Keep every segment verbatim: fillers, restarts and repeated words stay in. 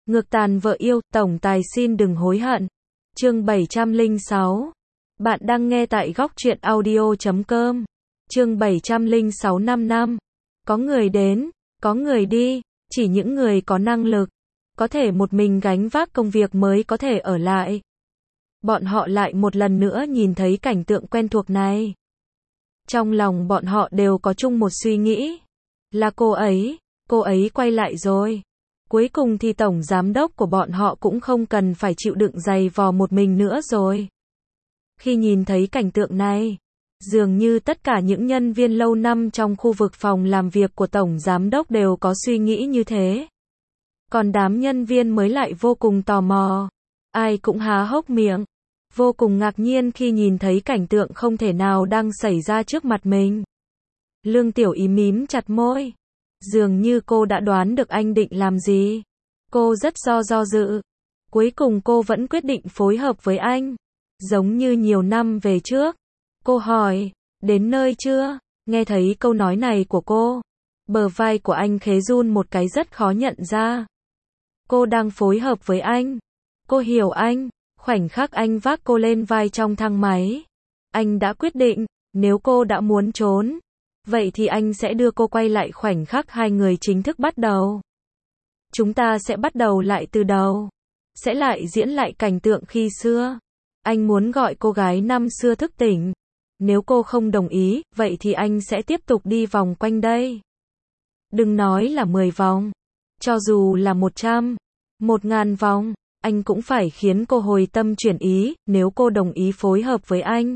Ngược tàn vợ yêu, tổng tài xin đừng hối hận. Chương bảy trăm lẻ sáu. Bạn đang nghe tại góc truyện audio chấm com. Chương bảy trăm lẻ sáu năm năm. Có người đến, có người đi, chỉ những người có năng lực, có thể một mình gánh vác công việc mới có thể ở lại. Bọn họ lại một lần nữa nhìn thấy cảnh tượng quen thuộc này. Trong lòng bọn họ đều có chung một suy nghĩ. Là cô ấy, cô ấy quay lại rồi. Cuối cùng thì tổng giám đốc của bọn họ cũng không cần phải chịu đựng giày vò một mình nữa rồi. Khi nhìn thấy cảnh tượng này, dường như tất cả những nhân viên lâu năm trong khu vực phòng làm việc của tổng giám đốc đều có suy nghĩ như thế. Còn đám nhân viên mới lại vô cùng tò mò. Ai cũng há hốc miệng, vô cùng ngạc nhiên khi nhìn thấy cảnh tượng không thể nào đang xảy ra trước mặt mình. Lương Tiểu Ý mím chặt môi. Dường như cô đã đoán được anh định làm gì. Cô rất do do dự. Cuối cùng cô vẫn quyết định phối hợp với anh. Giống như nhiều năm về trước. Cô hỏi, đến nơi chưa? Nghe thấy câu nói này của cô, bờ vai của anh khẽ run một cái rất khó nhận ra. Cô đang phối hợp với anh. Cô hiểu anh. Khoảnh khắc anh vác cô lên vai trong thang máy, anh đã quyết định, nếu cô đã muốn trốn, vậy thì anh sẽ đưa cô quay lại khoảnh khắc hai người chính thức bắt đầu. Chúng ta sẽ bắt đầu lại từ đầu. Sẽ lại diễn lại cảnh tượng khi xưa. Anh muốn gọi cô gái năm xưa thức tỉnh. Nếu cô không đồng ý, vậy thì anh sẽ tiếp tục đi vòng quanh đây. Đừng nói là mười vòng. Cho dù là một trăm, một ngàn vòng, anh cũng phải khiến cô hồi tâm chuyển ý, nếu cô đồng ý phối hợp với anh.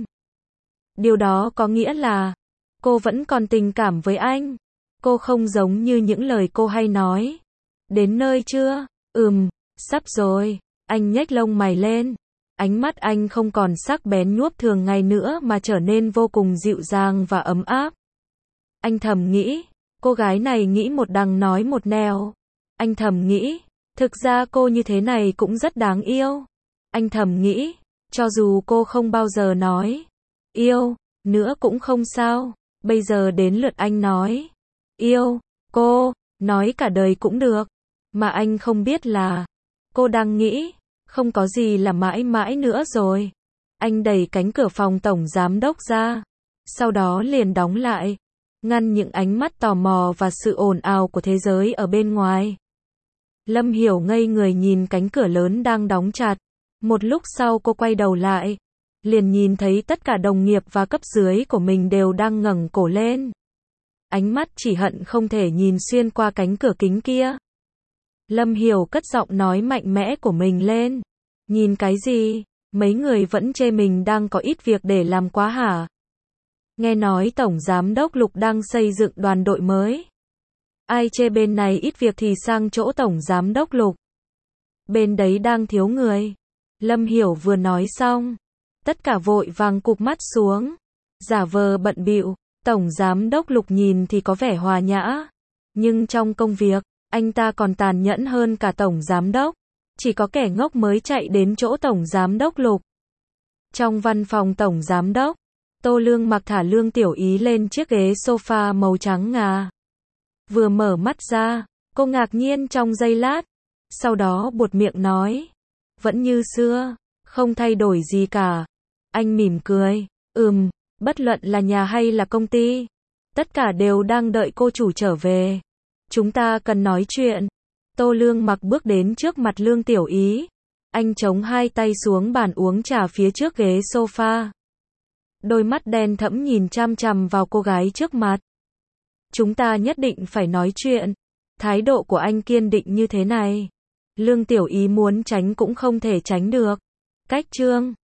Điều đó có nghĩa là, cô vẫn còn tình cảm với anh. Cô không giống như những lời cô hay nói. Đến nơi chưa? Ừm, sắp rồi. Anh nhếch lông mày lên. Ánh mắt anh không còn sắc bén nhuốp thường ngày nữa mà trở nên vô cùng dịu dàng và ấm áp. Anh thầm nghĩ, cô gái này nghĩ một đằng nói một nẻo. Anh thầm nghĩ, thực ra cô như thế này cũng rất đáng yêu. Anh thầm nghĩ, cho dù cô không bao giờ nói yêu nữa cũng không sao. Bây giờ đến lượt anh nói yêu cô, nói cả đời cũng được. Mà anh không biết là, cô đang nghĩ, không có gì là mãi mãi nữa rồi. Anh đẩy cánh cửa phòng tổng giám đốc ra, sau đó liền đóng lại, ngăn những ánh mắt tò mò và sự ồn ào của thế giới ở bên ngoài. Lâm Hiểu ngây người nhìn cánh cửa lớn đang đóng chặt. Một lúc sau cô quay đầu lại, liền nhìn thấy tất cả đồng nghiệp và cấp dưới của mình đều đang ngẩng cổ lên. Ánh mắt chỉ hận không thể nhìn xuyên qua cánh cửa kính kia. Lâm Hiểu cất giọng nói mạnh mẽ của mình lên. Nhìn cái gì? Mấy người vẫn chê mình đang có ít việc để làm quá hả? Nghe nói tổng giám đốc Lục đang xây dựng đoàn đội mới. Ai chê bên này ít việc thì sang chỗ tổng giám đốc Lục. Bên đấy đang thiếu người. Lâm Hiểu vừa nói xong, tất cả vội vàng cụp mắt xuống, giả vờ bận bịu. Tổng giám đốc Lục nhìn thì có vẻ hòa nhã, nhưng trong công việc, anh ta còn tàn nhẫn hơn cả tổng giám đốc. Chỉ có kẻ ngốc mới chạy đến chỗ tổng giám đốc Lục. Trong văn phòng tổng giám đốc, Tô Lương mặc thả Lương Tiểu Ý lên chiếc ghế sofa màu trắng ngà. Vừa mở mắt ra, cô ngạc nhiên trong giây lát, sau đó buột miệng nói, vẫn như xưa, không thay đổi gì cả. Anh mỉm cười, ừm, bất luận là nhà hay là công ty, tất cả đều đang đợi cô chủ trở về. Chúng ta cần nói chuyện. Tô Lương mặc bước đến trước mặt Lương Tiểu Ý. Anh chống hai tay xuống bàn uống trà phía trước ghế sofa. Đôi mắt đen thẫm nhìn chăm chằm vào cô gái trước mặt. Chúng ta nhất định phải nói chuyện. Thái độ của anh kiên định như thế này. Lương Tiểu Ý muốn tránh cũng không thể tránh được. Cách chương